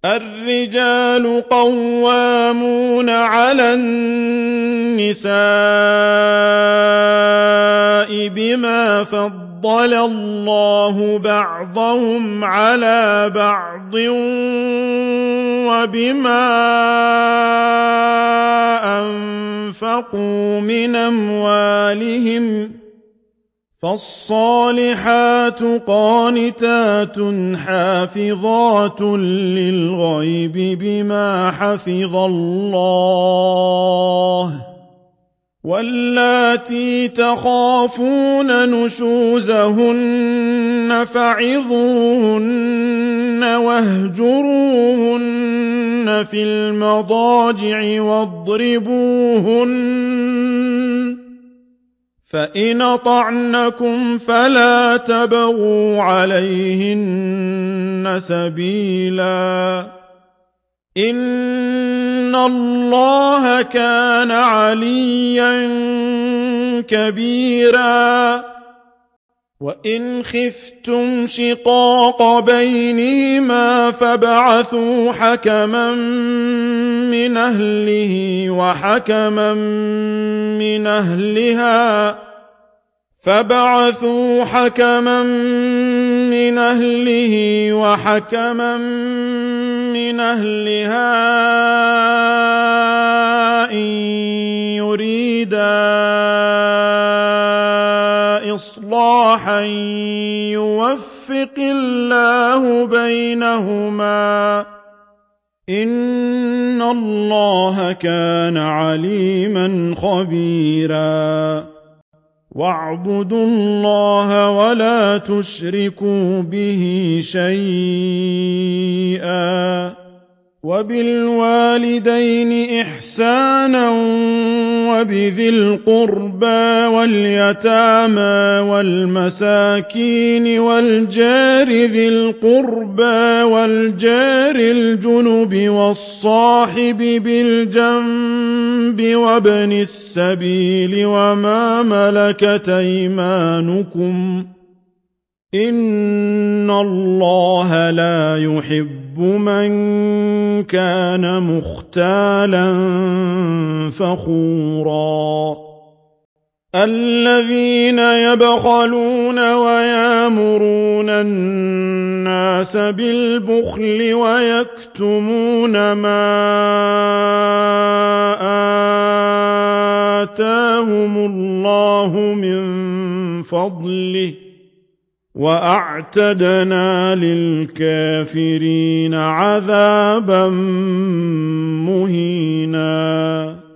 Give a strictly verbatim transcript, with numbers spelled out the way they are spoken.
الرجال قوامون على النساء بما فضل الله بعضهم على بعض وبما أنفقوا من أموالهم فالصالحات قانتات حافظات للغيب بما حفظ الله واللاتي تخافون نشوزهن فعظوهن واهجروهن في المضاجع واضربوهن فإن أطعنكم فلا تبغوا عليهن سبيلا إن الله كان عليا كبيرا وإن خفتم شقاق بينهما فابعثوا حكما من أهله وحكما من أهلها فابعثوا حكما من أهله وحكما من أهلها إن يريدا إصلاحا يوفق الله بينهما إن الله كان عليما خبيرا واعبدوا الله ولا تشركوا به شيئا وبالوالدين إحسانا وبذي القربى واليتامى والمساكين والجار ذي القربى والجار الجنب والصاحب بالجنب وابن السبيل وما ملكت أيمانكم إن الله لا يحب من كان مختالا فخورا الذين يبخلون ويامرون الناس بالبخل ويكتمون ما آتاهم الله من فضله وأعتدنا للكافرين عذابا مهينا